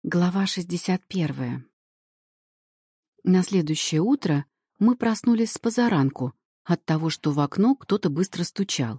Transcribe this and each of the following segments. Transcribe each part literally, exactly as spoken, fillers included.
Глава шестьдесят первая. На следующее утро мы проснулись с позаранку от того, что в окно кто-то быстро стучал.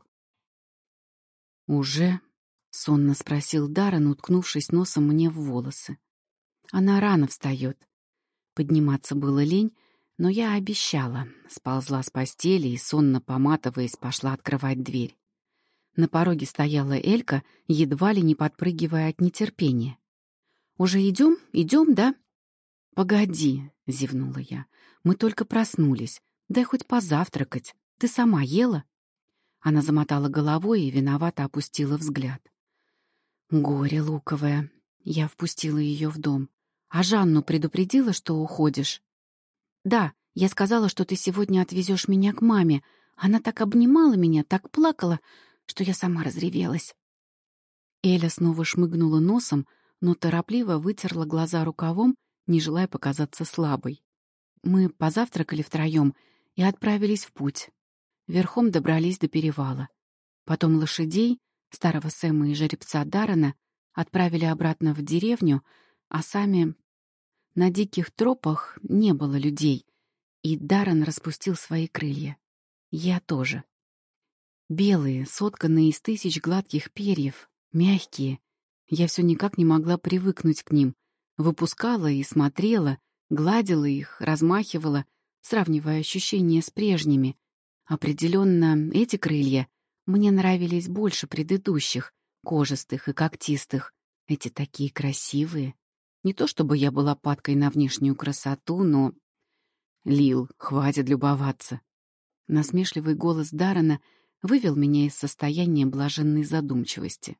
«Уже?» — сонно спросил Даррен, уткнувшись носом мне в волосы. «Она рано встает». Подниматься было лень, но я обещала. Сползла с постели и, сонно поматываясь, пошла открывать дверь. На пороге стояла Элька, едва ли не подпрыгивая от нетерпения. «Уже идем? Идем, да?» «Погоди», — зевнула я, — «мы только проснулись. Дай хоть позавтракать. Ты сама ела?» Она замотала головой и виновато опустила взгляд. «Горе луковое». Я впустила ее в дом. «А Жанну предупредила, что уходишь?» «Да, я сказала, что ты сегодня отвезешь меня к маме. Она так обнимала меня, так плакала, что я сама разревелась». Эля снова шмыгнула носом, но торопливо вытерла глаза рукавом, не желая показаться слабой. Мы позавтракали втроем и отправились в путь. Верхом добрались до перевала. Потом лошадей, старого Сэма и жеребца Даррена, отправили обратно в деревню, а сами... На диких тропах не было людей, и Даррен распустил свои крылья. Я тоже. Белые, сотканные из тысяч гладких перьев, мягкие. Я все никак не могла привыкнуть к ним. Выпускала и смотрела, гладила их, размахивала, сравнивая ощущения с прежними. Определенно, эти крылья мне нравились больше предыдущих, кожистых и когтистых. Эти такие красивые. Не то чтобы я была падкой на внешнюю красоту, но... «Лил, хватит любоваться!» Насмешливый голос Даррена вывел меня из состояния блаженной задумчивости.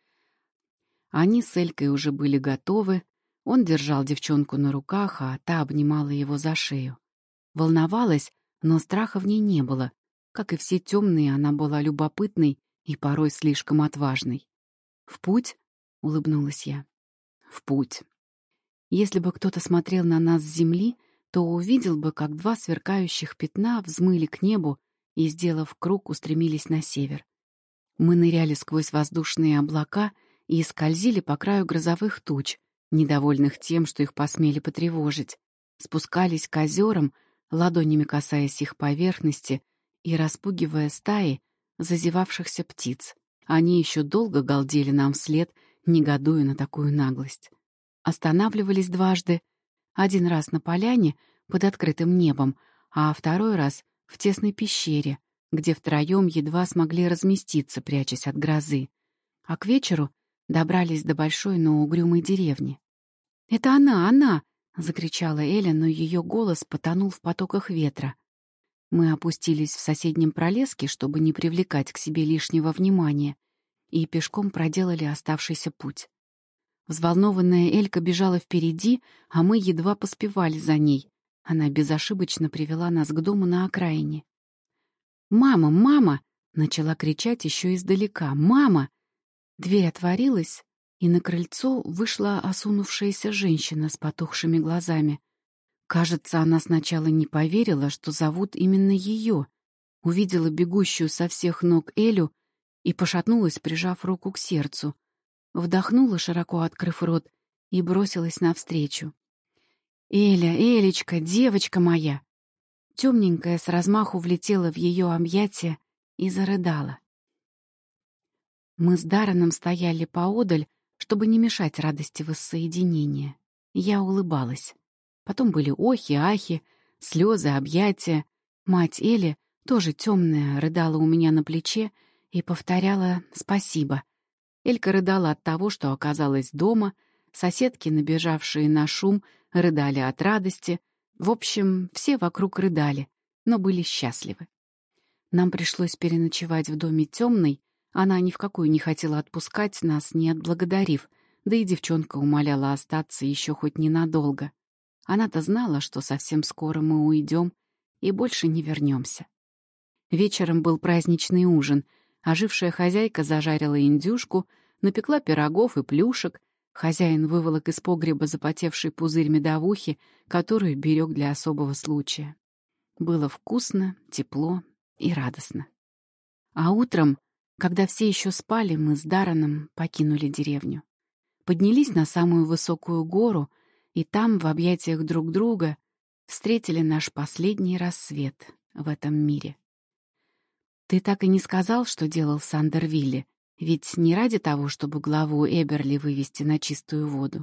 Они с Элькой уже были готовы, он держал девчонку на руках, а та обнимала его за шею. Волновалась, но страха в ней не было. Как и все темные, она была любопытной и порой слишком отважной. «В путь?» — улыбнулась я. «В путь». Если бы кто-то смотрел на нас с земли, то увидел бы, как два сверкающих пятна взмыли к небу и, сделав круг, устремились на север. Мы ныряли сквозь воздушные облака и скользили по краю грозовых туч, недовольных тем, что их посмели потревожить, спускались к озерам, ладонями касаясь их поверхности и распугивая стаи зазевавшихся птиц. Они еще долго галдели нам вслед, негодуя на такую наглость. Останавливались дважды, один раз на поляне под открытым небом, а второй раз в тесной пещере, где втроем едва смогли разместиться, прячась от грозы. А к вечеру добрались до большой, но угрюмой деревни. «Это она, она!» — закричала Эля, но ее голос потонул в потоках ветра. Мы опустились в соседнем пролеске, чтобы не привлекать к себе лишнего внимания, и пешком проделали оставшийся путь. Взволнованная Элька бежала впереди, а мы едва поспевали за ней. Она безошибочно привела нас к дому на окраине. «Мама, мама!» — начала кричать еще издалека. «Мама!» Дверь отворилась, и на крыльцо вышла осунувшаяся женщина с потухшими глазами. Кажется, она сначала не поверила, что зовут именно ее. Увидела бегущую со всех ног Элю и пошатнулась, прижав руку к сердцу. Вдохнула, широко открыв рот, и бросилась навстречу. «Эля, Элечка, девочка моя!» Темненькая с размаху влетела в ее объятия и зарыдала. Мы с Дарреном стояли поодаль, чтобы не мешать радости воссоединения. Я улыбалась. Потом были охи, ахи, слезы, объятия. Мать Эли, тоже темная, рыдала у меня на плече и повторяла «спасибо». Элька рыдала от того, что оказалась дома, соседки, набежавшие на шум, рыдали от радости. В общем, все вокруг рыдали, но были счастливы. Нам пришлось переночевать в доме темной, она ни в какую не хотела отпускать нас, не отблагодарив, да и девчонка умоляла остаться еще хоть ненадолго. Она-то знала, что совсем скоро мы уйдем и больше не вернемся. Вечером был праздничный ужин. Ожившая хозяйка зажарила индюшку, напекла пирогов и плюшек. Хозяин выволок из погреба запотевший пузырь медовухи, которую берег для особого случая. Было вкусно, тепло и радостно. А утром, когда все еще спали, мы с Дарреном покинули деревню. поднялись на самую высокую гору и там, в объятиях друг друга, встретили наш последний рассвет в этом мире. Ты так и не сказал, что делал в Сандервилле, ведь не ради того, чтобы главу Эберли вывести на чистую воду.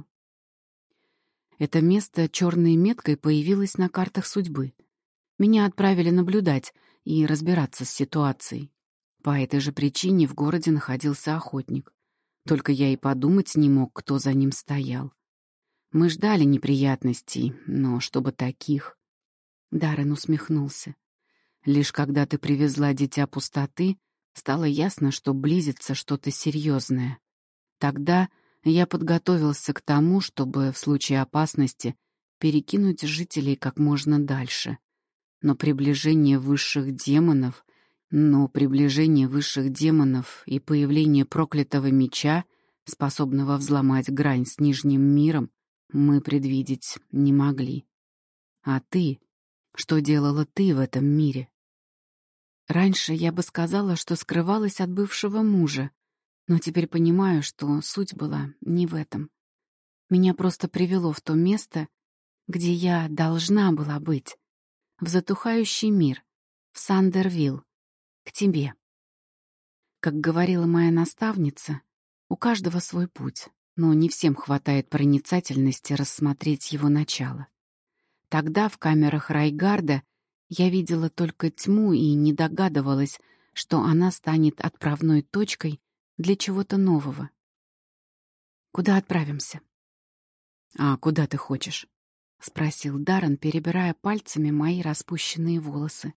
Это место черной меткой появилось на картах судьбы. Меня отправили наблюдать и разбираться с ситуацией. По этой же причине в городе находился охотник. Только я и подумать не мог, кто за ним стоял. Мы ждали неприятностей, но чтобы таких... Даррен усмехнулся. Лишь когда ты привезла дитя пустоты, стало ясно, что близится что-то серьезное. Тогда я подготовился к тому, чтобы в случае опасности перекинуть жителей как можно дальше. Но приближение высших демонов, но приближение высших демонов и появление проклятого меча, способного взломать грань с нижним миром, мы предвидеть не могли. А ты? Что делала ты в этом мире? Раньше я бы сказала, что скрывалась от бывшего мужа, но теперь понимаю, что суть была не в этом. Меня просто привело в то место, где я должна была быть, в затухающий мир, в Сандервилл, к тебе. Как говорила моя наставница, у каждого свой путь, но не всем хватает проницательности рассмотреть его начало. Тогда в камерах Райгарда я видела только тьму и не догадывалась, что она станет отправной точкой для чего-то нового. Куда отправимся? А куда ты хочешь? Спросил Даррен, перебирая пальцами мои распущенные волосы.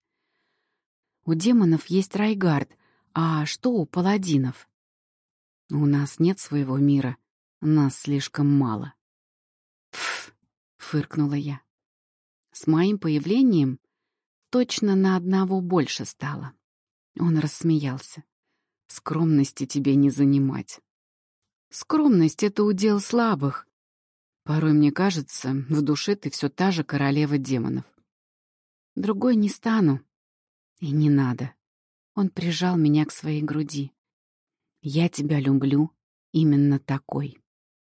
У демонов есть Райгард, а что у паладинов? У нас нет своего мира, нас слишком мало. Пф, фыркнула я. С моим появлением точно на одного больше стало. Он рассмеялся. Скромности тебе не занимать. Скромность — это удел слабых. Порой мне кажется, в душе ты все та же королева демонов. Другой не стану. И не надо. Он прижал меня к своей груди. Я тебя люблю именно такой.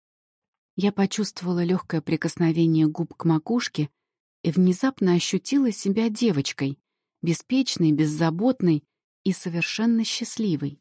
Я почувствовала легкое прикосновение губ к макушке и внезапно ощутила себя девочкой, беспечной, беззаботной и совершенно счастливой.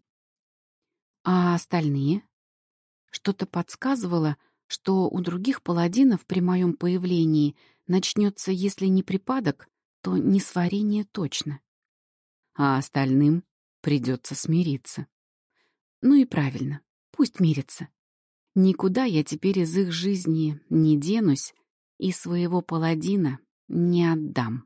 А остальные? Что-то подсказывало, что у других паладинов при моем появлении начнется, если не припадок, то несварение точно. А остальным придется смириться. Ну и правильно, пусть мирятся. Никуда я теперь из их жизни не денусь и своего паладина не отдам.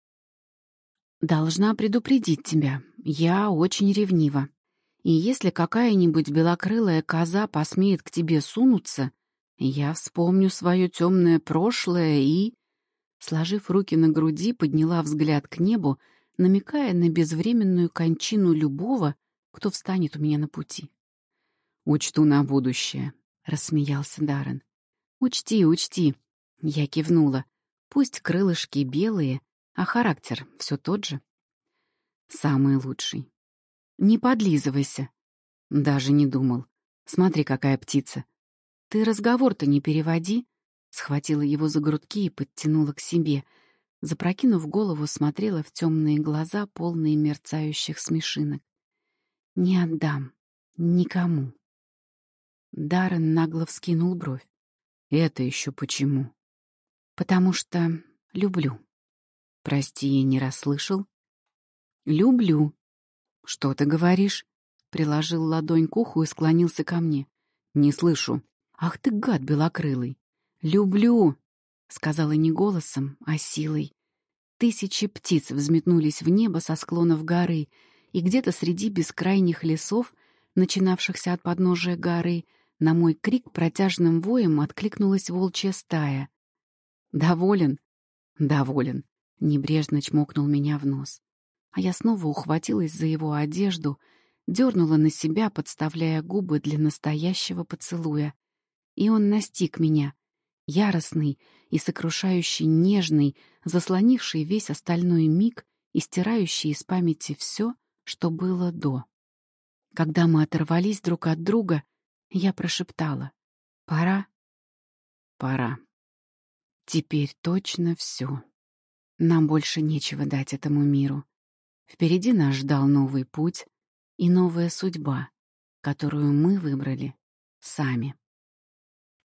Должна предупредить тебя, я очень ревнива. И если какая-нибудь белокрылая коза посмеет к тебе сунуться, я вспомню свое темное прошлое и... Сложив руки на груди, подняла взгляд к небу, намекая на безвременную кончину любого, кто встанет у меня на пути. «Учту на будущее», — рассмеялся Даррен. «Учти, учти», — я кивнула. «Пусть крылышки белые, а характер все тот же». «Самый лучший». «Не подлизывайся». «Даже не думал. Смотри, какая птица». «Ты разговор-то не переводи», — схватила его за грудки и подтянула к себе. Запрокинув голову, смотрела в темные глаза, полные мерцающих смешинок. «Не отдам. Никому». Даррен нагло вскинул бровь. «Это еще почему?» «Потому что люблю». «Прости, я не расслышал». «Люблю». «Что ты говоришь?» Приложил ладонь к уху и склонился ко мне. «Не слышу». «Ах ты, гад белокрылый!» «Люблю!» — сказала не голосом, а силой. Тысячи птиц взметнулись в небо со склонов горы, и где-то среди бескрайних лесов, начинавшихся от подножия горы, на мой крик протяжным воем откликнулась волчья стая. «Доволен?» «Доволен», — небрежно чмокнул меня в нос. А я снова ухватилась за его одежду, дернула на себя, подставляя губы для настоящего поцелуя. И он настиг меня, яростный и сокрушающий нежный, заслонивший весь остальной миг и стирающий из памяти все, что было до. Когда мы оторвались друг от друга, я прошептала: Пора? Пора. Теперь точно все. Нам больше нечего дать этому миру. Впереди нас ждал новый путь и новая судьба, которую мы выбрали сами.